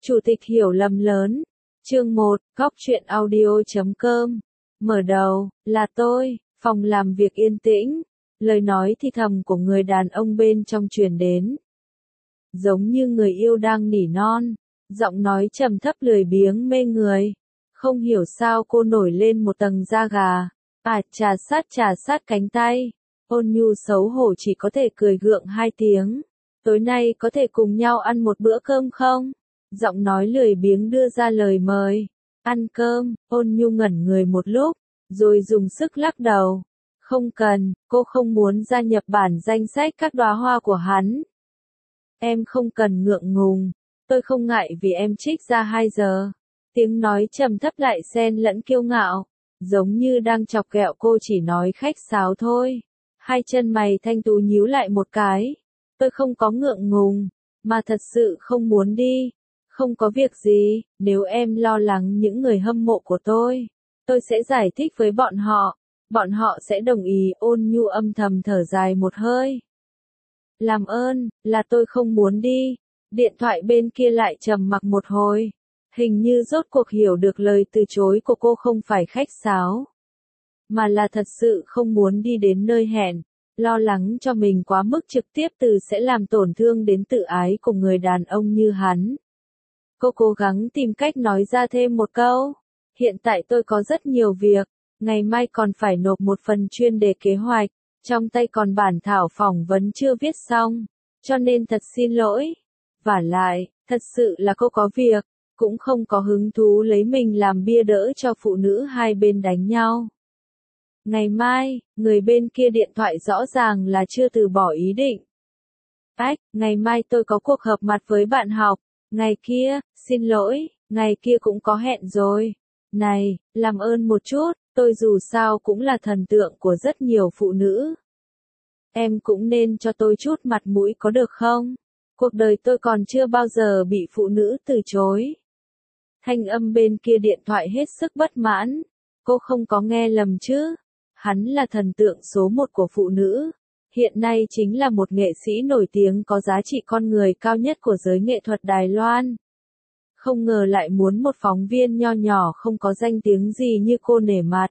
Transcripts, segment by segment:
Chủ tịch hiểu lầm lớn. Chương 1, Góc truyện audio.com. Mở đầu, là tôi, phòng làm việc yên tĩnh, lời nói thì thầm của người đàn ông bên trong truyền đến. Giống như người yêu đang nỉ non, giọng nói trầm thấp lười biếng mê người. Không hiểu sao cô nổi lên một tầng da gà, trà sát cánh tay. Ôn nhu xấu hổ chỉ có thể cười gượng 2 tiếng. Tối nay có thể cùng nhau ăn một bữa cơm không? Giọng nói lười biếng đưa ra lời mời. Ăn cơm, ôn nhu ngẩn người một lúc, rồi dùng sức lắc đầu. Không cần, cô không muốn gia nhập bản danh sách các đóa hoa của hắn. Em không cần ngượng ngùng, tôi không ngại vì em trích ra 2 giờ. Tiếng nói trầm thấp lại xen lẫn kiêu ngạo, giống như đang chọc ghẹo cô chỉ nói khách sáo thôi. 2 chân mày thanh tú nhíu lại một cái. Tôi không có ngượng ngùng, mà thật sự không muốn đi. Không có việc gì, nếu em lo lắng những người hâm mộ của tôi sẽ giải thích với bọn họ sẽ đồng ý. Ôn nhu âm thầm thở dài một hơi. Làm ơn, là tôi không muốn đi. Điện thoại bên kia lại trầm mặc một hồi. Hình như rốt cuộc hiểu được lời từ chối của cô không phải khách sáo, mà là thật sự không muốn đi đến nơi hẹn. Lo lắng cho mình quá mức trực tiếp sẽ làm tổn thương đến tự ái của người đàn ông như hắn. Cô cố gắng tìm cách nói ra thêm một câu. Hiện tại tôi có rất nhiều việc, ngày mai còn phải nộp một phần chuyên đề kế hoạch, trong tay còn bản thảo phỏng vấn chưa viết xong, cho nên thật xin lỗi. Vả lại, thật sự là cô có việc, cũng không có hứng thú lấy mình làm bia đỡ cho phụ nữ hai bên đánh nhau. Ngày mai, người bên kia điện thoại rõ ràng là chưa từ bỏ ý định. Ngày mai tôi có cuộc họp mặt với bạn học. Ngày kia, xin lỗi, ngày kia cũng có hẹn rồi. Này, làm ơn một chút, tôi dù sao cũng là thần tượng của rất nhiều phụ nữ. Em cũng nên cho tôi chút mặt mũi có được không? Cuộc đời tôi còn chưa bao giờ bị phụ nữ từ chối. Thanh âm bên kia điện thoại hết sức bất mãn. Cô không có nghe lầm chứ? Hắn là thần tượng số 1 của phụ nữ. Hiện nay chính là một nghệ sĩ nổi tiếng có giá trị con người cao nhất của giới nghệ thuật Đài Loan. Không ngờ lại muốn một phóng viên nho nhỏ không có danh tiếng gì như cô nể mặt.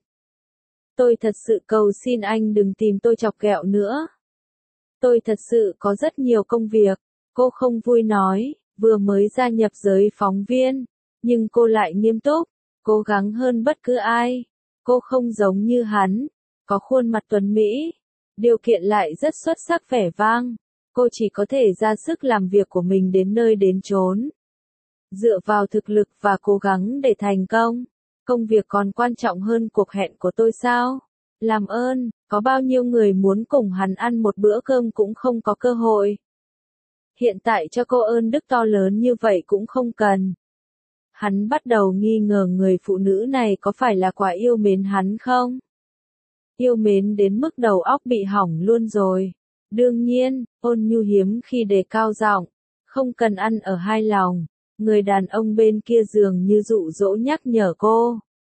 Tôi thật sự cầu xin anh đừng tìm tôi chọc ghẹo nữa. Tôi thật sự có rất nhiều công việc. Cô không vui nói, vừa mới gia nhập giới phóng viên, nhưng cô lại nghiêm túc, cố gắng hơn bất cứ ai. Cô không giống như hắn, có khuôn mặt tuấn mỹ, điều kiện lại rất xuất sắc vẻ vang. Cô chỉ có thể ra sức làm việc của mình đến nơi đến chốn. Dựa vào thực lực và cố gắng để thành công. Công việc còn quan trọng hơn cuộc hẹn của tôi sao? Làm ơn, có bao nhiêu người muốn cùng hắn ăn một bữa cơm cũng không có cơ hội. Hiện tại cho cô ơn đức to lớn như vậy cũng không cần. Hắn bắt đầu nghi ngờ người phụ nữ này có phải là quả yêu mến hắn không? Yêu mến đến mức đầu óc bị hỏng luôn rồi. Đương nhiên, ôn nhu hiếm khi đề cao giọng, không cần ăn ở hai lòng. Người đàn ông bên kia dường như dụ dỗ nhắc nhở cô.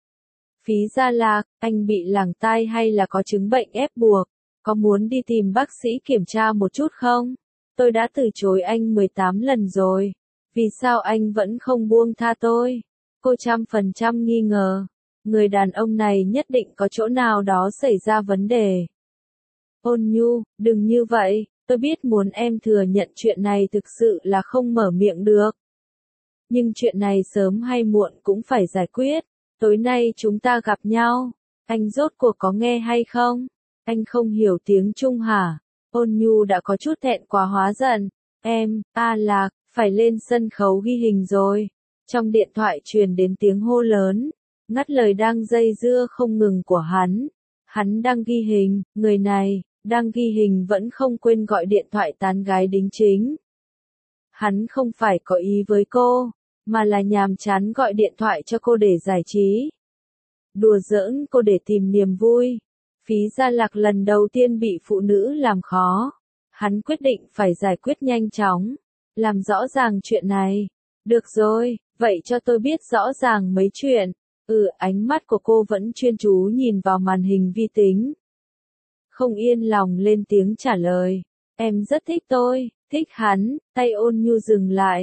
Phí Gia Lạc, anh bị làng tai hay là có chứng bệnh ép buộc? Có muốn đi tìm bác sĩ kiểm tra một chút không? Tôi đã từ chối anh 18 lần rồi. Vì sao anh vẫn không buông tha tôi? Cô 100% nghi ngờ. Người đàn ông này nhất định có chỗ nào đó xảy ra vấn đề. Ôn nhu, đừng như vậy, tôi biết muốn em thừa nhận chuyện này thực sự là không mở miệng được. Nhưng chuyện này sớm hay muộn cũng phải giải quyết. Tối nay chúng ta gặp nhau. Anh rốt cuộc có nghe hay không? Anh không hiểu tiếng Trung hả? Ôn nhu đã có chút thẹn quá hóa giận. Em, Lạc, phải lên sân khấu ghi hình rồi. Trong điện thoại truyền đến tiếng hô lớn, ngắt lời đang dây dưa không ngừng của hắn. Hắn đang ghi hình, người này, đang ghi hình vẫn không quên gọi điện thoại tán gái đính chính. Hắn không phải có ý với cô, mà là nhàm chán gọi điện thoại cho cô để giải trí. Đùa giỡn cô để tìm niềm vui. Phí Gia Lạc lần đầu tiên bị phụ nữ làm khó. Hắn quyết định phải giải quyết nhanh chóng. Làm rõ ràng chuyện này. Được rồi, vậy cho tôi biết rõ ràng mấy chuyện. Ánh mắt của cô vẫn chuyên chú nhìn vào màn hình vi tính. Không yên lòng lên tiếng trả lời. Em rất thích tôi, thích hắn, tay ôn nhu dừng lại.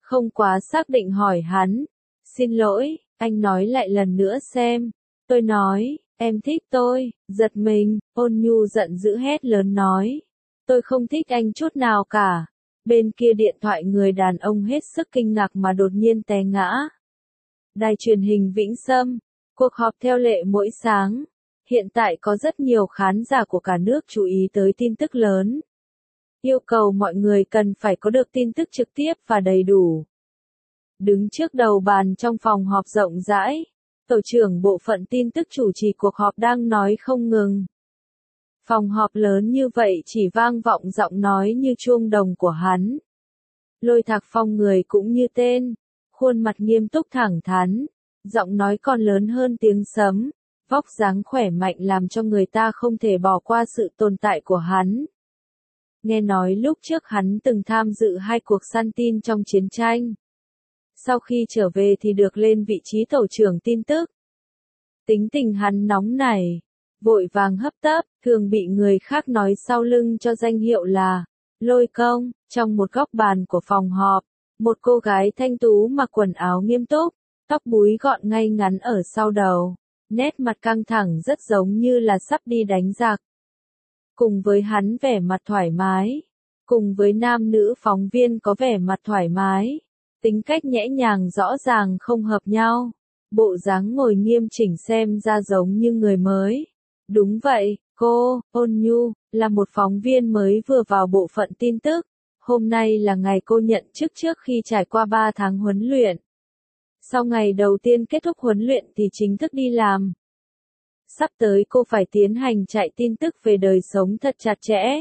Không quá xác định hỏi hắn. Xin lỗi, anh nói lại lần nữa xem. Tôi nói, em thích tôi, giật mình, Ôn Nhu giận dữ hét lớn nói. Tôi không thích anh chút nào cả. Bên kia điện thoại người đàn ông hết sức kinh ngạc mà đột nhiên té ngã. Đài truyền hình Vĩnh Sâm, cuộc họp theo lệ mỗi sáng. Hiện tại có rất nhiều khán giả của cả nước chú ý tới tin tức lớn. Yêu cầu mọi người cần phải có được tin tức trực tiếp và đầy đủ. Đứng trước đầu bàn trong phòng họp rộng rãi, tổ trưởng bộ phận tin tức chủ trì cuộc họp đang nói không ngừng. Phòng họp lớn như vậy chỉ vang vọng giọng nói như chuông đồng của hắn. Lôi Thạc Phong người cũng như tên, khuôn mặt nghiêm túc thẳng thắn, giọng nói còn lớn hơn tiếng sấm, vóc dáng khỏe mạnh làm cho người ta không thể bỏ qua sự tồn tại của hắn. Nghe nói lúc trước hắn từng tham dự 2 cuộc săn tin trong chiến tranh. Sau khi trở về thì được lên vị trí tổ trưởng tin tức. Tính tình hắn nóng nảy, vội vàng hấp tấp, thường bị người khác nói sau lưng cho danh hiệu là Lôi Công. Trong một góc bàn của phòng họp, một cô gái thanh tú mặc quần áo nghiêm túc, tóc búi gọn ngay ngắn ở sau đầu, nét mặt căng thẳng rất giống như là sắp đi đánh giặc. Cùng với hắn vẻ mặt thoải mái, cùng với nam nữ phóng viên có vẻ mặt thoải mái, tính cách nhẽ nhàng rõ ràng không hợp nhau, bộ dáng ngồi nghiêm chỉnh xem ra giống như người mới. Đúng vậy, cô, Ôn Nhu, là một phóng viên mới vừa vào bộ phận tin tức. Hôm nay là ngày cô nhận chức trước khi trải qua 3 tháng huấn luyện. Sau ngày đầu tiên kết thúc huấn luyện thì chính thức đi làm. Sắp tới cô phải tiến hành chạy tin tức về đời sống thật chặt chẽ.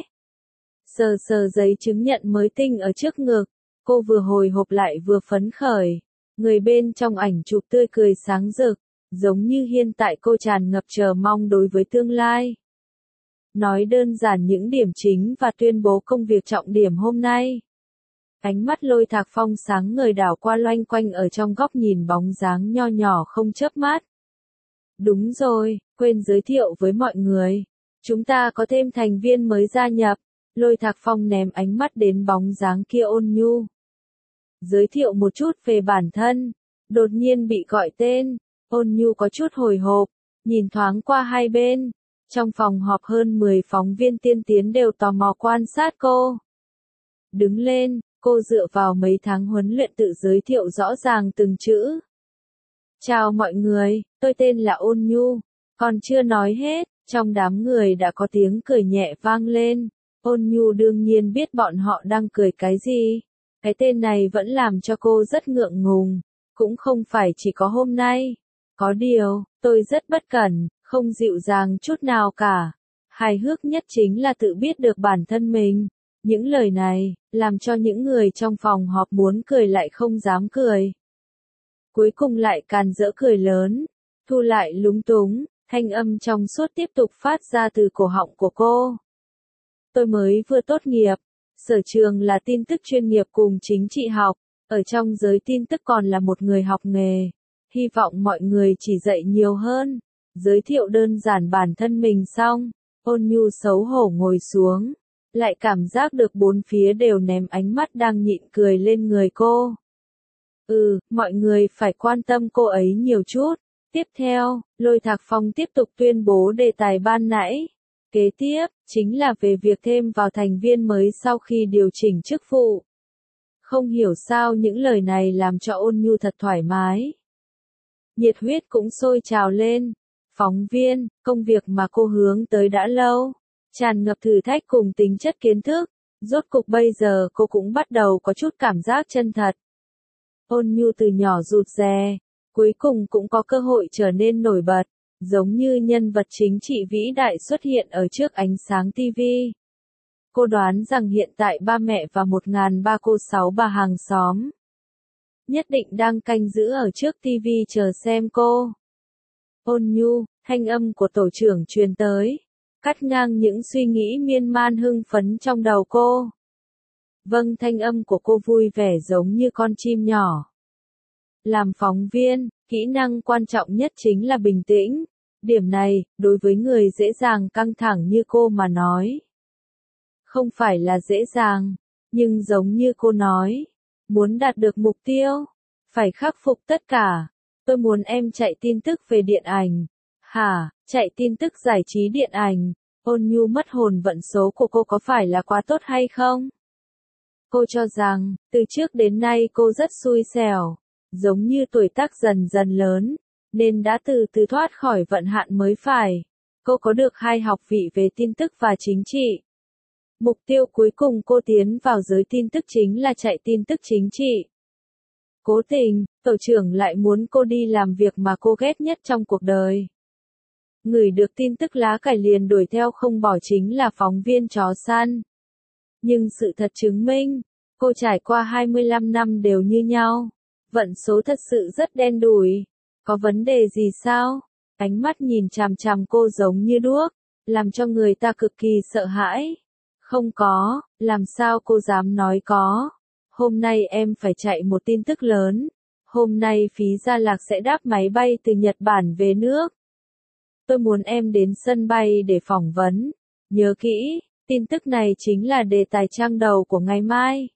Sờ sờ giấy chứng nhận mới tinh ở trước ngực, cô vừa hồi hộp lại vừa phấn khởi. Người bên trong ảnh chụp tươi cười sáng rực, giống như hiện tại cô tràn ngập chờ mong đối với tương lai. Nói đơn giản những điểm chính và tuyên bố công việc trọng điểm hôm nay. Ánh mắt Lôi Thạc Phong sáng ngời đảo qua loanh quanh ở trong góc nhìn bóng dáng nho nhỏ không chớp mắt. Đúng rồi, quên giới thiệu với mọi người. Chúng ta có thêm thành viên mới gia nhập. Lôi Thạc Phong ném ánh mắt đến bóng dáng kia Ôn Nhu. Giới thiệu một chút về bản thân. Đột nhiên bị gọi tên. Ôn Nhu có chút hồi hộp, nhìn thoáng qua hai bên. Trong phòng họp hơn 10 phóng viên tiên tiến đều tò mò quan sát cô. Đứng lên, cô dựa vào mấy tháng huấn luyện tự giới thiệu rõ ràng từng chữ. Chào mọi người, tôi tên là Ôn Nhu. Còn chưa nói hết, trong đám người đã có tiếng cười nhẹ vang lên. Ôn Nhu đương nhiên biết bọn họ đang cười cái gì. Cái tên này vẫn làm cho cô rất ngượng ngùng. Cũng không phải chỉ có hôm nay. Có điều, tôi rất bất cẩn, không dịu dàng chút nào cả. Hài hước nhất chính là tự biết được bản thân mình. Những lời này, làm cho những người trong phòng họp muốn cười lại không dám cười. Cuối cùng lại càn rỡ cười lớn, thu lại lúng túng, thanh âm trong suốt tiếp tục phát ra từ cổ họng của cô. Tôi mới vừa tốt nghiệp, sở trường là tin tức chuyên nghiệp cùng chính trị học, ở trong giới tin tức còn là một người học nghề. Hy vọng mọi người chỉ dạy nhiều hơn. Giới thiệu đơn giản bản thân mình xong, Ôn Nhu xấu hổ ngồi xuống, lại cảm giác được bốn phía đều ném ánh mắt đang nhịn cười lên người cô. Mọi người phải quan tâm cô ấy nhiều chút. Tiếp theo, Lôi Thạc Phong tiếp tục tuyên bố đề tài ban nãy. Kế tiếp, chính là về việc thêm vào thành viên mới sau khi điều chỉnh chức vụ. Không hiểu sao những lời này làm cho Ôn Nhu thật thoải mái. Nhiệt huyết cũng sôi trào lên. Phóng viên, công việc mà cô hướng tới đã lâu, tràn ngập thử thách cùng tính chất kiến thức. Rốt cục bây giờ cô cũng bắt đầu có chút cảm giác chân thật. Ôn Nhu từ nhỏ rụt rè, cuối cùng cũng có cơ hội trở nên nổi bật, giống như nhân vật chính trị vĩ đại xuất hiện ở trước ánh sáng TV. Cô đoán rằng hiện tại ba mẹ và 1003 cô sáu bà hàng xóm nhất định đang canh giữ ở trước TV chờ xem cô. Ôn Nhu, thanh âm của tổ trưởng truyền tới, cắt ngang những suy nghĩ miên man hưng phấn trong đầu cô. Vâng, thanh âm của cô vui vẻ giống như con chim nhỏ. Làm phóng viên, kỹ năng quan trọng nhất chính là bình tĩnh. Điểm này, đối với người dễ dàng căng thẳng như cô mà nói, không phải là dễ dàng, nhưng giống như cô nói, Muốn đạt được mục tiêu, phải khắc phục tất cả. Tôi muốn em chạy tin tức về điện ảnh. Hả, chạy tin tức giải trí điện ảnh? Ôn Nhu mất hồn, vận số của cô có phải là quá tốt hay không? Cô cho rằng, từ trước đến nay cô rất xui xẻo, giống như tuổi tác dần dần lớn, nên đã từ từ thoát khỏi vận hạn mới phải. Cô có được 2 học vị về tin tức và chính trị. Mục tiêu cuối cùng cô tiến vào giới tin tức chính là chạy tin tức chính trị. Cố tình, tổ trưởng lại muốn cô đi làm việc mà cô ghét nhất trong cuộc đời. Ngửi được tin tức lá cải liền đuổi theo không bỏ chính là phóng viên chó săn. Nhưng sự thật chứng minh, cô trải qua 25 năm đều như nhau. Vận số thật sự rất đen đủi. Có vấn đề gì sao? Ánh mắt nhìn chằm chằm cô giống như đuốc, làm cho người ta cực kỳ sợ hãi. Không có, làm sao cô dám nói có. Hôm nay em phải chạy một tin tức lớn. Hôm nay Phí Gia Lạc sẽ đáp máy bay từ Nhật Bản về nước. Tôi muốn em đến sân bay để phỏng vấn. Nhớ kỹ, tin tức này chính là đề tài trang đầu của ngày mai.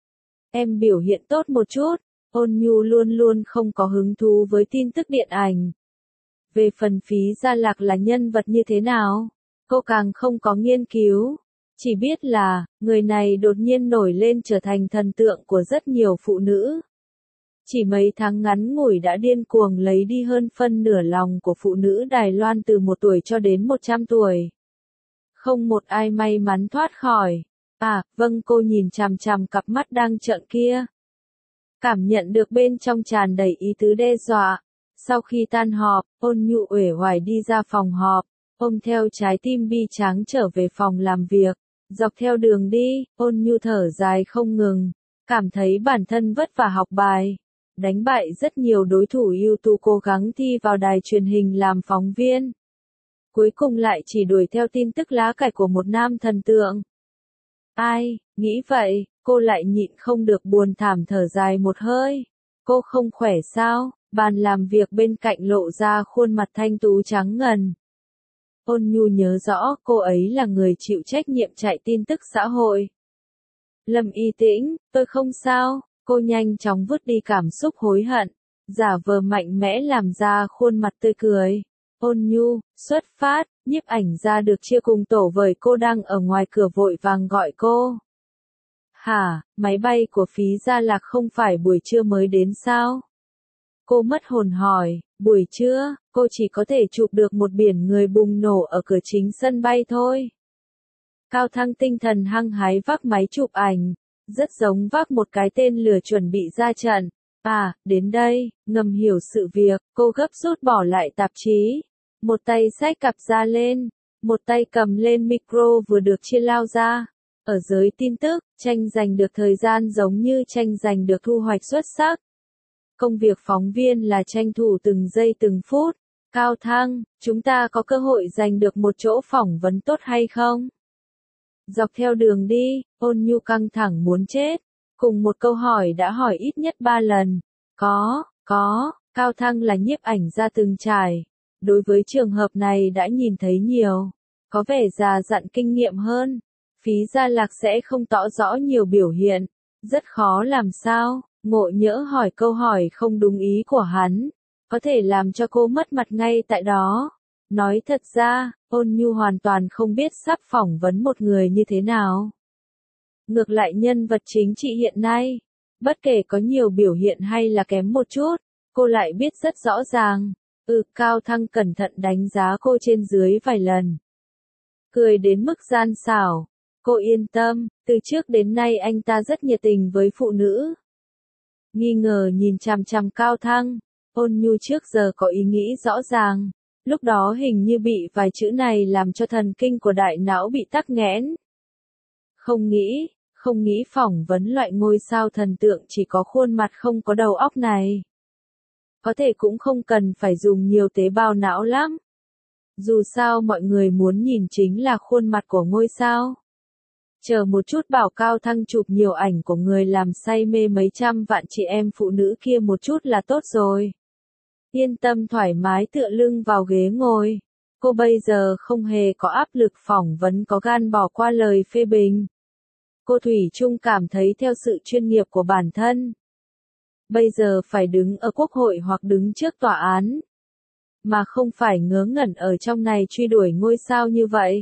Em biểu hiện tốt một chút. Ôn Nhu luôn luôn không có hứng thú với tin tức điện ảnh. Về phần Phí Gia Lạc là nhân vật như thế nào, cô càng không có nghiên cứu. Chỉ biết là, người này đột nhiên nổi lên trở thành thần tượng của rất nhiều phụ nữ. Chỉ mấy tháng ngắn ngủi đã điên cuồng lấy đi hơn phân nửa lòng của phụ nữ Đài Loan từ 1 tuổi cho đến 100 tuổi. Không một ai may mắn thoát khỏi. À, vâng, cô nhìn chằm chằm cặp mắt đang trợn kia. Cảm nhận được bên trong tràn đầy ý tứ đe dọa. Sau khi tan họp, Ôn Nhu uể oải đi ra phòng họp, ôm theo trái tim bi tráng trở về phòng làm việc. Dọc theo đường đi, Ôn Nhu thở dài không ngừng, cảm thấy bản thân vất vả học bài, đánh bại rất nhiều đối thủ ưu tú cố gắng thi vào đài truyền hình làm phóng viên. Cuối cùng lại chỉ đuổi theo tin tức lá cải của một nam thần tượng. Ai, nghĩ vậy, cô lại nhịn không được buồn thảm thở dài một hơi. Cô không khỏe sao? Bàn làm việc bên cạnh lộ ra khuôn mặt thanh tú trắng ngần. Ôn Nhu nhớ rõ cô ấy là người chịu trách nhiệm chạy tin tức xã hội. Lâm Y Tĩnh, tôi không sao, cô nhanh chóng vứt đi cảm xúc hối hận, giả vờ mạnh mẽ làm ra khuôn mặt tươi cười. Ôn Nhu, xuất phát, nhiếp ảnh ra được chia cùng tổ với cô đang ở ngoài cửa vội vàng gọi cô. Hả, máy bay của Phí Gia Lạc không phải buổi trưa mới đến sao? Cô mất hồn hỏi, buổi trưa, cô chỉ có thể chụp được một biển người bùng nổ ở cửa chính sân bay thôi. Cao Thăng tinh thần hăng hái vác máy chụp ảnh, rất giống vác một cái tên lửa chuẩn bị ra trận. À, đến đây, ngầm hiểu sự việc, cô gấp rút bỏ lại tạp chí. Một tay xách cặp ra lên, một tay cầm lên micro vừa được chia lao ra. Ở giới tin tức, tranh giành được thời gian giống như tranh giành được thu hoạch xuất sắc. Công việc phóng viên là tranh thủ từng giây từng phút. Cao Thăng, chúng ta có cơ hội giành được một chỗ phỏng vấn tốt hay không? Dọc theo đường đi, Ôn Nhu căng thẳng muốn chết. Cùng một câu hỏi đã hỏi ít nhất 3 lần. Có, Cao Thăng là nhiếp ảnh gia từng trải. Đối với trường hợp này đã nhìn thấy nhiều. Có vẻ già dặn kinh nghiệm hơn. Phí Gia Lạc sẽ không tỏ rõ nhiều biểu hiện. Rất khó làm sao, ngộ nhỡ hỏi câu hỏi không đúng ý của hắn. Có thể làm cho cô mất mặt ngay tại đó. Nói thật ra, Ôn Nhu hoàn toàn không biết sắp phỏng vấn một người như thế nào. Ngược lại nhân vật chính trị hiện nay, bất kể có nhiều biểu hiện hay là kém một chút, cô lại biết rất rõ ràng. Cao Thăng cẩn thận đánh giá cô trên dưới vài lần. Cười đến mức gian xảo. Cô yên tâm, từ trước đến nay anh ta rất nhiệt tình với phụ nữ. Nghi ngờ nhìn chằm chằm Cao Thăng, Ôn Nhu trước giờ có ý nghĩ rõ ràng. Lúc đó hình như bị vài chữ này làm cho thần kinh của đại não bị tắc nghẽn. Không nghĩ phỏng vấn loại ngôi sao thần tượng chỉ có khuôn mặt không có đầu óc này. Có thể cũng không cần phải dùng nhiều tế bào não lắm. Dù sao mọi người muốn nhìn chính là khuôn mặt của ngôi sao. Chờ một chút bảo Cao Thăng chụp nhiều ảnh của người làm say mê mấy trăm vạn chị em phụ nữ kia một chút là tốt rồi. Yên tâm thoải mái tựa lưng vào ghế ngồi. Cô bây giờ không hề có áp lực phỏng vấn có gan bỏ qua lời phê bình. cô thủy chung cảm thấy theo sự chuyên nghiệp của bản thân. Bây giờ phải đứng ở quốc hội hoặc đứng trước tòa án, mà không phải ngớ ngẩn ở trong này truy đuổi ngôi sao như vậy.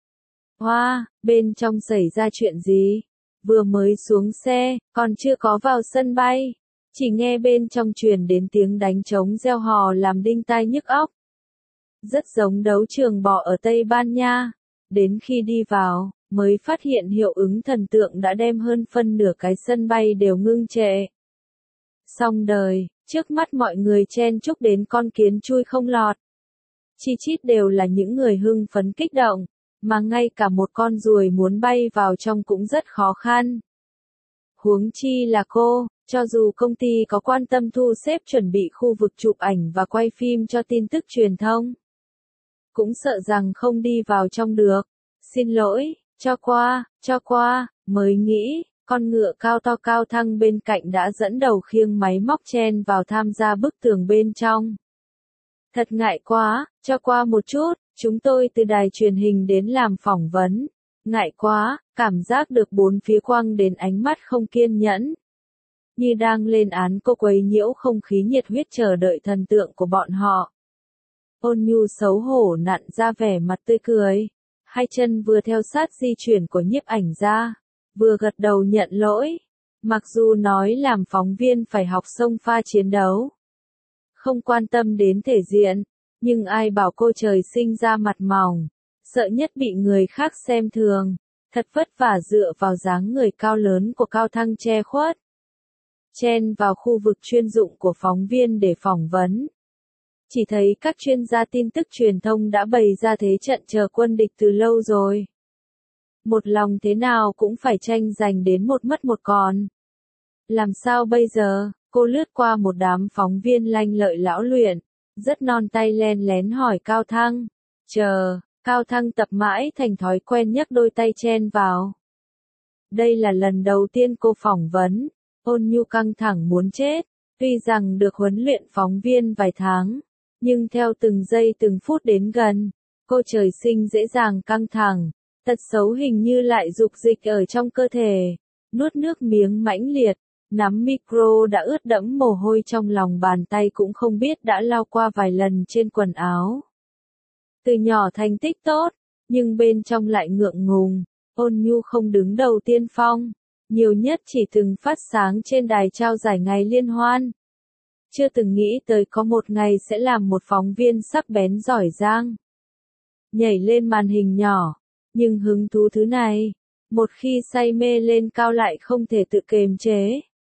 Hoa, bên trong xảy ra chuyện gì? Vừa mới xuống xe, còn chưa có vào sân bay. Chỉ nghe bên trong truyền đến tiếng đánh trống reo hò làm đinh tai nhức óc. Rất giống đấu trường bò ở Tây Ban Nha. Đến khi đi vào, mới phát hiện hiệu ứng thần tượng đã đem hơn phân nửa cái sân bay đều ngưng trệ. Xong đời, trước mắt mọi người chen chúc đến con kiến chui không lọt. Chi chít đều là những người hưng phấn kích động, mà ngay cả một con ruồi muốn bay vào trong cũng rất khó khăn. Huống chi là cô, cho dù công ty có quan tâm thu xếp chuẩn bị khu vực chụp ảnh và quay phim cho tin tức truyền thông, cũng sợ rằng không đi vào trong được. Xin lỗi, cho qua, mới nghĩ, con ngựa cao to cao thăng bên cạnh đã dẫn đầu khiêng máy móc chen vào tham gia bức tường bên trong. Thật ngại quá, cho qua một chút, chúng tôi từ đài truyền hình đến làm phỏng vấn. Ngại quá, cảm giác được bốn phía quăng đến ánh mắt không kiên nhẫn. Như đang lên án cô quấy nhiễu không khí nhiệt huyết chờ đợi thần tượng của bọn họ. Ôn Nhu xấu hổ nặn ra vẻ mặt tươi cười. Hai chân vừa theo sát di chuyển của nhiếp ảnh ra, vừa gật đầu nhận lỗi. Mặc dù nói làm phóng viên phải học xông pha chiến đấu, không quan tâm đến thể diện, nhưng ai bảo cô trời sinh ra mặt mỏng, sợ nhất bị người khác xem thường, thật vất vả dựa vào dáng người cao lớn của Cao Thăng che khuất. Chen vào khu vực chuyên dụng của phóng viên để phỏng vấn. Chỉ thấy các chuyên gia tin tức truyền thông đã bày ra thế trận chờ quân địch từ lâu rồi. Một lòng thế nào cũng phải tranh giành đến một mất một còn. Làm sao bây giờ? Cô lướt qua một đám phóng viên lanh lợi lão luyện, rất non tay len lén hỏi Cao Thăng. Cao Thăng tập mãi thành thói quen nhấc đôi tay chen vào. Đây là lần đầu tiên cô phỏng vấn, Ôn Nhu căng thẳng muốn chết. Tuy rằng được huấn luyện phóng viên vài tháng, nhưng theo từng giây từng phút đến gần, cô trời sinh dễ dàng căng thẳng, tật xấu hình như lại dục dịch ở trong cơ thể. Nuốt nước miếng mãnh liệt, nắm micro đã ướt đẫm mồ hôi trong lòng bàn tay cũng không biết đã lau qua vài lần trên quần áo. Từ nhỏ thành tích tốt, nhưng bên trong lại ngượng ngùng. Ôn Nhu không đứng đầu tiên phong, nhiều nhất chỉ từng phát sáng trên đài trao giải ngày liên hoan. Chưa từng nghĩ tới có một ngày sẽ làm một phóng viên sắc bén giỏi giang, nhảy lên màn hình nhỏ, nhưng hứng thú thứ này, một khi say mê lên cao lại không thể tự kiềm chế.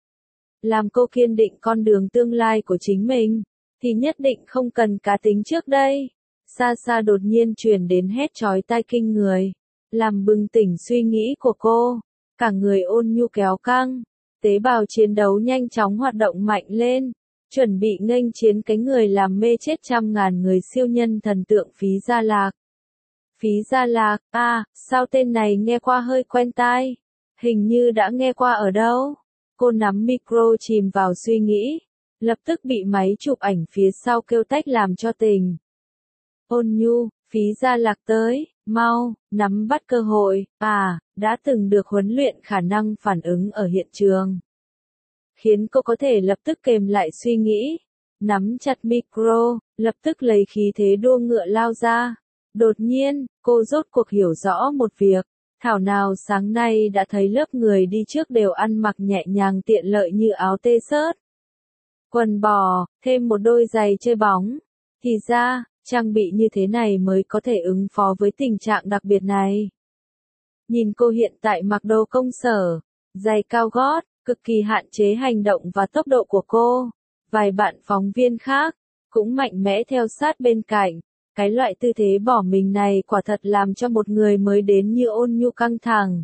Làm cô kiên định con đường tương lai của chính mình, thì nhất định không cần cá tính trước đây. Xa xa đột nhiên truyền đến hét chói tai kinh người, làm bừng tỉnh suy nghĩ của cô. Cả người Ôn Nhu kéo căng, tế bào chiến đấu nhanh chóng hoạt động mạnh lên, chuẩn bị nghênh chiến cái người làm mê chết trăm ngàn người siêu nhân thần tượng Phí Gia Lạc. Phí Gia Lạc, sao tên này nghe qua hơi quen tai, hình như đã nghe qua ở đâu. Cô nắm micro chìm vào suy nghĩ, lập tức bị máy chụp ảnh phía sau kêu tách làm cho tình. Ôn Nhu, Phí Gia Lạc tới, mau, nắm bắt cơ hội, đã từng được huấn luyện khả năng phản ứng ở hiện trường. Khiến cô có thể lập tức kềm lại suy nghĩ, nắm chặt micro, lập tức lấy khí thế đua ngựa lao ra. Đột nhiên, cô rốt cuộc hiểu rõ một việc, thảo nào sáng nay đã thấy lớp người đi trước đều ăn mặc nhẹ nhàng tiện lợi như áo t-shirt, quần bò, thêm một đôi giày chơi bóng. Thì ra, trang bị như thế này mới có thể ứng phó với tình trạng đặc biệt này. Nhìn cô hiện tại mặc đồ công sở, giày cao gót, cực kỳ hạn chế hành động và tốc độ của cô. Vài bạn phóng viên khác, cũng mạnh mẽ theo sát bên cạnh. Cái loại tư thế bỏ mình này quả thật làm cho một người mới đến như Ôn Nhu căng thẳng.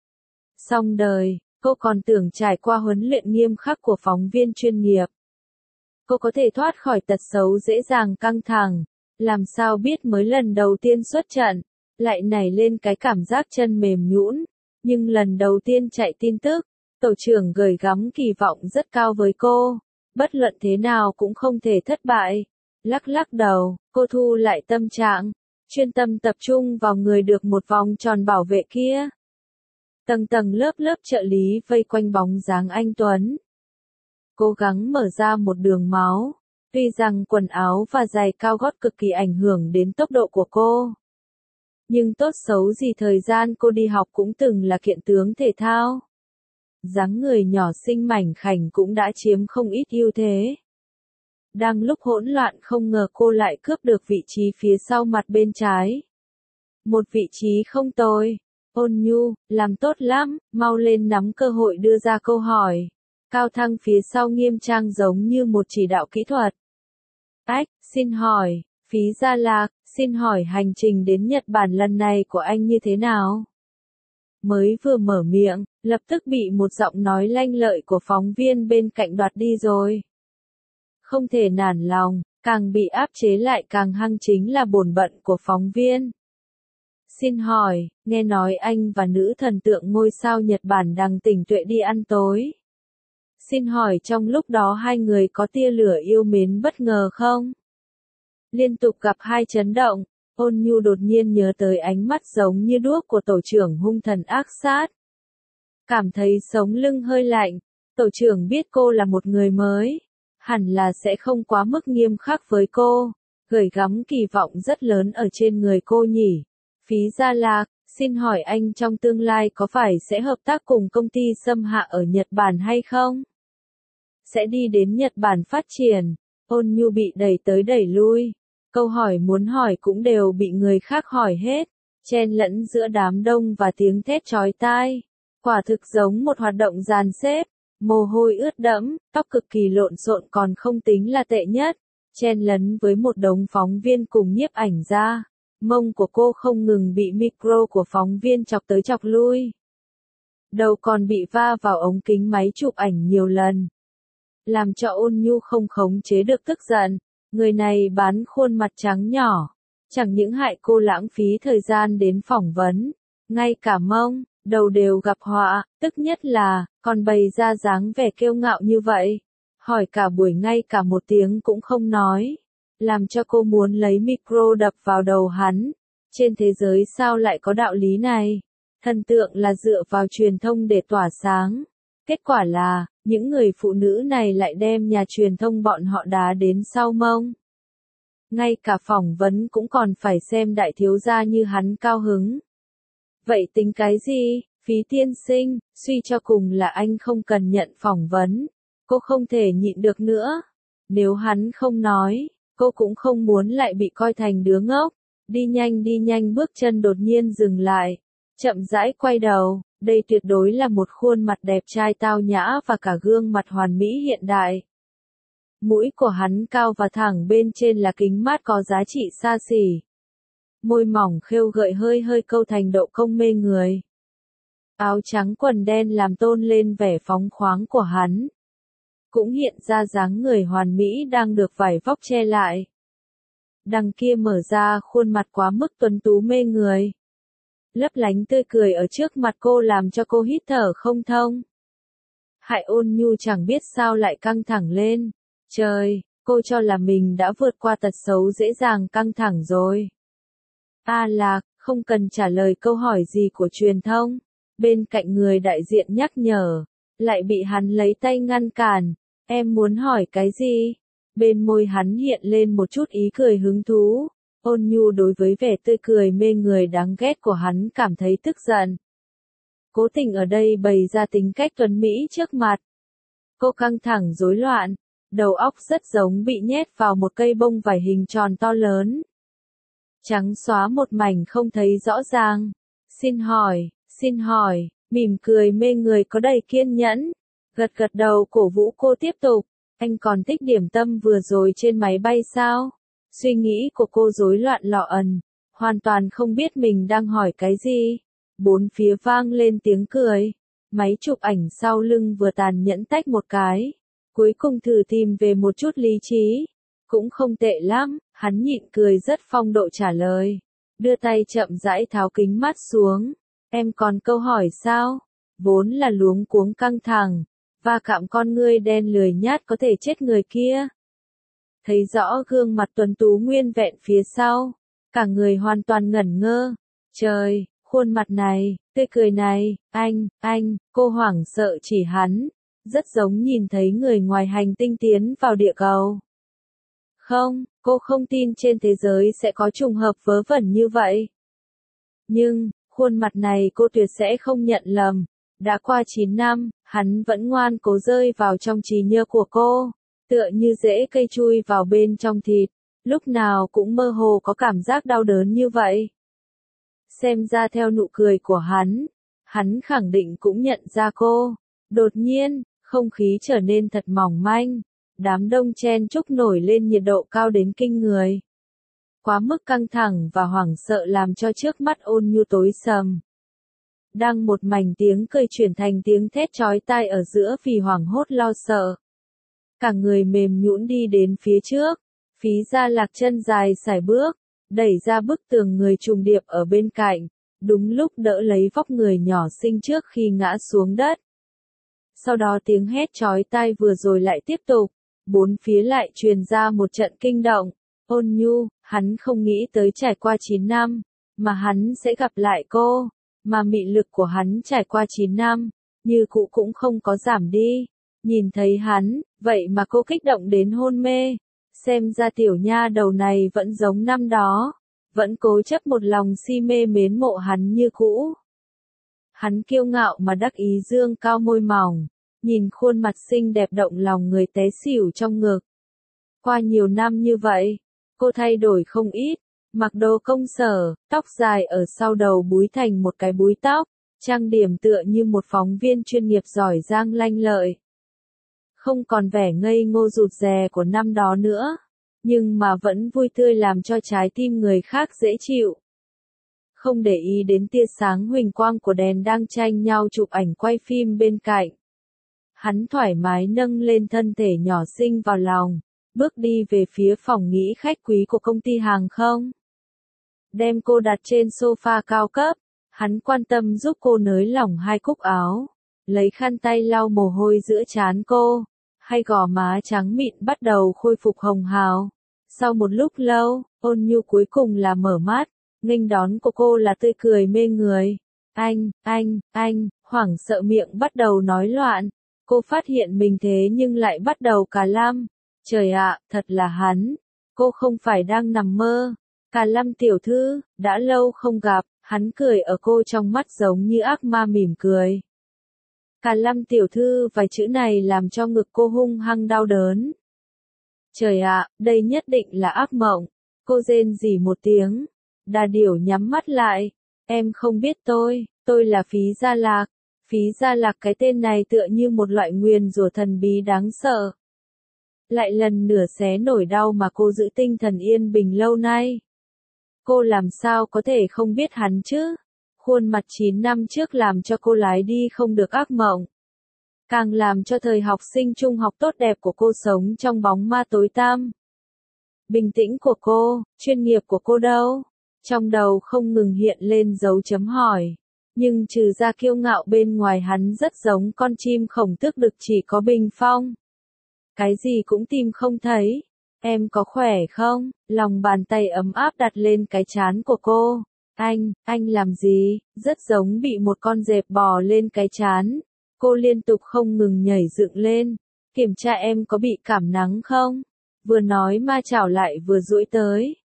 Xong đời, cô còn tưởng trải qua huấn luyện nghiêm khắc của phóng viên chuyên nghiệp, cô có thể thoát khỏi tật xấu dễ dàng căng thẳng. Làm sao biết mới lần đầu tiên xuất trận, lại nảy lên cái cảm giác chân mềm nhũn. Nhưng lần đầu tiên chạy tin tức, tổ trưởng gửi gắm kỳ vọng rất cao với cô. Bất luận thế nào cũng không thể thất bại. Lắc lắc đầu, cô thu lại tâm trạng, chuyên tâm tập trung vào người được một vòng tròn bảo vệ kia. Tầng tầng lớp lớp trợ lý vây quanh bóng dáng anh Tuấn. Cố gắng mở ra một đường máu. Tuy rằng quần áo và giày cao gót cực kỳ ảnh hưởng đến tốc độ của cô. Nhưng tốt xấu gì thời gian cô đi học cũng từng là kiện tướng thể thao. Dáng người nhỏ xinh mảnh khảnh cũng đã chiếm không ít ưu thế. Đang lúc hỗn loạn không ngờ cô lại cướp được vị trí phía sau mặt bên trái. Một vị trí không tồi. Ôn nhu, làm tốt lắm, mau lên nắm cơ hội đưa ra câu hỏi. Cao Thăng phía sau nghiêm trang giống như một chỉ đạo kỹ thuật. Ách, xin hỏi, Phí Gia Lạc, xin hỏi hành trình đến Nhật Bản lần này của anh như thế nào? Mới vừa mở miệng, lập tức bị một giọng nói lanh lợi của phóng viên bên cạnh đoạt đi rồi. Không thể nản lòng, càng bị áp chế lại càng hăng chính là bổn bận của phóng viên. Xin hỏi, nghe nói anh và nữ thần tượng ngôi sao Nhật Bản Đằng Tỉnh Tuệ đi ăn tối. Xin hỏi trong lúc đó hai người có tia lửa yêu mến bất ngờ không? Liên tục gặp hai chấn động, Ôn Nhu đột nhiên nhớ tới ánh mắt giống như đuốc của tổ trưởng hung thần ác sát. Cảm thấy sống lưng hơi lạnh, tổ trưởng biết cô là một người mới. Hẳn là sẽ không quá mức nghiêm khắc với cô, gửi gắm kỳ vọng rất lớn ở trên người cô nhỉ. Phí Gia Lạc, xin hỏi anh trong tương lai có phải sẽ hợp tác cùng công ty Xâm Hạ ở Nhật Bản hay không? Sẽ đi đến Nhật Bản phát triển. Ôn Nhu bị đẩy tới đẩy lui. Câu hỏi muốn hỏi cũng đều bị người khác hỏi hết, chen lẫn giữa đám đông và tiếng thét chói tai. Quả thực giống một hoạt động dàn xếp. Mồ hôi ướt đẫm, tóc cực kỳ lộn xộn còn không tính là tệ nhất, chen lấn với một đống phóng viên cùng nhiếp ảnh ra. Mông của cô không ngừng bị micro của phóng viên chọc tới chọc lui. Đầu còn bị va vào ống kính máy chụp ảnh nhiều lần. Làm cho Ôn Nhu không khống chế được tức giận, người này bán khuôn mặt trắng nhỏ. Chẳng những hại cô lãng phí thời gian đến phỏng vấn, ngay cả mông, đầu đều gặp họa, tức nhất là, còn bày ra dáng vẻ kiêu ngạo như vậy. Hỏi cả buổi ngay cả một tiếng cũng không nói. Làm cho cô muốn lấy micro đập vào đầu hắn. Trên thế giới sao lại có đạo lý này? Thần tượng là dựa vào truyền thông để tỏa sáng. Kết quả là, những người phụ nữ này lại đem nhà truyền thông bọn họ đá đến sau mông. Ngay cả phỏng vấn cũng còn phải xem đại thiếu gia như hắn cao hứng. Vậy tính cái gì? Phí tiên sinh, suy cho cùng là anh không cần nhận phỏng vấn. Cô không thể nhịn được nữa. Nếu hắn không nói, cô cũng không muốn lại bị coi thành đứa ngốc. Đi nhanh bước chân đột nhiên dừng lại. Chậm rãi quay đầu, đây tuyệt đối là một khuôn mặt đẹp trai tao nhã và cả gương mặt hoàn mỹ hiện đại. Mũi của hắn cao và thẳng bên trên là kính mát có giá trị xa xỉ. Môi mỏng khêu gợi hơi hơi câu thành độ cong mê người. Áo trắng quần đen làm tôn lên vẻ phóng khoáng của hắn. Cũng hiện ra dáng người hoàn mỹ đang được vải vóc che lại. Đằng kia mở ra khuôn mặt quá mức tuấn tú mê người. Lấp lánh tươi cười ở trước mặt cô làm cho cô hít thở không thông. Hại Ôn Nhu chẳng biết sao lại căng thẳng lên. Trời, cô cho là mình đã vượt qua tật xấu dễ dàng căng thẳng rồi. A Lạc, không cần trả lời câu hỏi gì của truyền thông. Bên cạnh người đại diện nhắc nhở, lại bị hắn lấy tay ngăn cản. Em muốn hỏi cái gì? Bên môi hắn hiện lên một chút ý cười hứng thú. Ôn Nhu đối với vẻ tươi cười mê người đáng ghét của hắn cảm thấy tức giận. Cố tình ở đây bày ra tính cách tuấn Mỹ trước mặt. Cô căng thẳng rối loạn, đầu óc rất giống bị nhét vào một cây bông vải hình tròn to lớn. Trắng xóa một mảnh không thấy rõ ràng. Xin hỏi, mỉm cười mê người có đầy kiên nhẫn. Gật gật đầu cổ vũ cô tiếp tục. Anh còn thích điểm tâm vừa rồi trên máy bay sao? Suy nghĩ của cô rối loạn lọ ẩn, hoàn toàn không biết mình đang hỏi cái gì. Bốn phía vang lên tiếng cười. Máy chụp ảnh sau lưng vừa tàn nhẫn tách một cái. Cuối cùng thử tìm về một chút lý trí. Cũng không tệ lắm, hắn nhịn cười rất phong độ trả lời. Đưa tay chậm rãi tháo kính mắt xuống. Em còn câu hỏi sao? Vốn là luống cuống căng thẳng. Va cạm con ngươi đen lười nhát có thể chết người kia. Thấy rõ gương mặt tuấn tú nguyên vẹn phía sau. Cả người hoàn toàn ngẩn ngơ. Trời, Khuôn mặt này, tươi cười này, anh, cô hoảng sợ chỉ hắn, rất giống nhìn thấy người ngoài hành tinh tiến vào địa cầu. Không, cô không tin trên thế giới sẽ có trùng hợp vớ vẩn như vậy. Nhưng, khuôn mặt này cô tuyệt sẽ không nhận lầm. Đã qua 9 năm, hắn vẫn ngoan cố rơi vào trong trí nhớ của cô, tựa như rễ cây chui vào bên trong thịt, lúc nào cũng mơ hồ có cảm giác đau đớn như vậy. Xem ra theo nụ cười của hắn khẳng định cũng nhận ra cô. Đột nhiên, không khí trở nên thật mỏng manh, đám đông chen chúc nổi lên nhiệt độ cao đến kinh người. Quá mức căng thẳng và hoảng sợ làm cho trước mắt Ôn Nhu tối sầm. Đang một mảnh tiếng cười chuyển thành tiếng thét chói tai ở giữa vì hoảng hốt lo sợ. Cả người mềm nhũn đi đến phía trước, Phí Gia Lạc chân dài sải bước, đẩy ra bức tường người trùng điệp ở bên cạnh, đúng lúc đỡ lấy vóc người nhỏ xinh trước khi ngã xuống đất. Sau đó tiếng hét chói tai vừa rồi lại tiếp tục, bốn phía lại truyền ra một trận kinh động. Ôn Nhu, hắn không nghĩ tới trải qua 9 năm, mà hắn sẽ gặp lại cô, mà mị lực của hắn trải qua 9 năm, như cũ cũng không có giảm đi. Nhìn thấy hắn, vậy mà cô kích động đến hôn mê. Xem ra tiểu nha đầu này vẫn giống năm đó, vẫn cố chấp một lòng si mê mến mộ hắn như cũ. Hắn kiêu ngạo mà đắc ý dương cao môi mỏng, nhìn khuôn mặt xinh đẹp động lòng người té xỉu trong ngực. Qua nhiều năm như vậy, cô thay đổi không ít, mặc đồ công sở, tóc dài ở sau đầu búi thành một cái búi tóc, trang điểm tựa như một phóng viên chuyên nghiệp giỏi giang lanh lợi. Không còn vẻ ngây ngô rụt rè của năm đó nữa, nhưng mà vẫn vui tươi làm cho trái tim người khác dễ chịu. Không để ý đến tia sáng huỳnh quang của đèn đang tranh nhau chụp ảnh quay phim bên cạnh. Hắn thoải mái nâng lên thân thể nhỏ xinh vào lòng, bước đi về phía phòng nghỉ khách quý của công ty hàng không. Đem cô đặt trên sofa cao cấp, hắn quan tâm giúp cô nới lỏng hai cúc áo, lấy khăn tay lau mồ hôi giữa trán cô, hay gò má trắng mịn bắt đầu khôi phục hồng hào. Sau một lúc lâu, Ôn Nhu cuối cùng là mở mắt, nghênh đón của cô là tươi cười mê người. Anh, hoảng sợ miệng bắt đầu nói loạn. Cô phát hiện mình thế nhưng lại bắt đầu cà lăm. Trời ạ, thật là hắn. Cô không phải đang nằm mơ. Cà Lâm tiểu thư, đã lâu không gặp, hắn cười ở cô trong mắt giống như ác ma mỉm cười. Cà Lâm tiểu thư vài chữ này làm cho ngực cô hung hăng đau đớn. Trời ạ, đây nhất định là ác mộng. Cô rên rỉ một tiếng. Đà Điểu nhắm mắt lại. Em không biết tôi là Phí Gia Lạc. Phí Gia Lạc cái tên này tựa như một loại nguyền rủa thần bí đáng sợ. Lại lần nửa xé nổi đau mà cô giữ tinh thần yên bình lâu nay. Cô làm sao có thể không biết hắn chứ? Khuôn mặt 9 năm trước làm cho cô lái đi không được ác mộng. Càng làm cho thời học sinh trung học tốt đẹp của cô sống trong bóng ma tối tăm. Bình tĩnh của cô, chuyên nghiệp của cô đâu? Trong đầu không ngừng hiện lên dấu chấm hỏi. Nhưng trừ ra kiêu ngạo bên ngoài hắn rất giống con chim khổng tước đực chỉ có bình phong. Cái gì cũng tìm không thấy. Em có khỏe không? Lòng bàn tay ấm áp đặt lên cái trán của cô. Anh làm gì? Rất giống bị một con dẹp bò lên cái trán. Cô liên tục không ngừng nhảy dựng lên. Kiểm tra em có bị cảm nắng không? Vừa nói ma chảo lại vừa duỗi tới.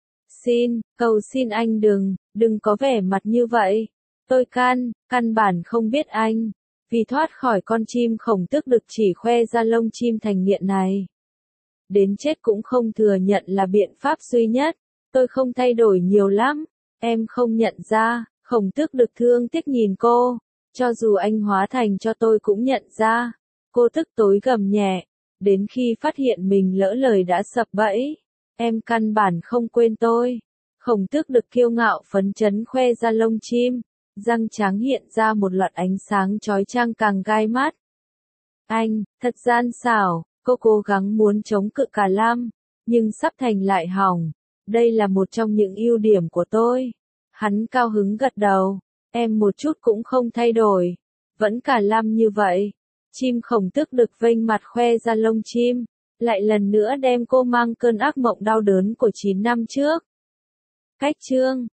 Cầu xin anh đừng có vẻ mặt như vậy. Tôi căn bản không biết anh. Vì thoát khỏi con chim khổng tước đực chỉ khoe ra lông chim thành nghiện này. Đến chết cũng không thừa nhận là biện pháp duy nhất. Tôi không thay đổi nhiều lắm. Em không nhận ra, khổng tước đực thương tiếc nhìn cô. Cho dù anh hóa thành cho tôi cũng nhận ra. Cô tức tối gầm nhẹ. Đến khi phát hiện mình lỡ lời đã sập bẫy. Em căn bản không quên tôi. Khổng tước đực kiêu ngạo phấn chấn khoe ra lông chim. Răng trắng hiện ra một loạt ánh sáng chói chang càng gai mắt. Anh, thật gian xảo, cô cố gắng muốn chống cự Cà Lam, nhưng sắp thành lại hỏng. Đây là một trong những ưu điểm của tôi. Hắn cao hứng gật đầu. Em một chút cũng không thay đổi. Vẫn Cà Lam như vậy. Chim khổng tước đực vênh mặt khoe ra lông chim. Lại lần nữa đem cô mang cơn ác mộng đau đớn của 9 năm trước. Cách chương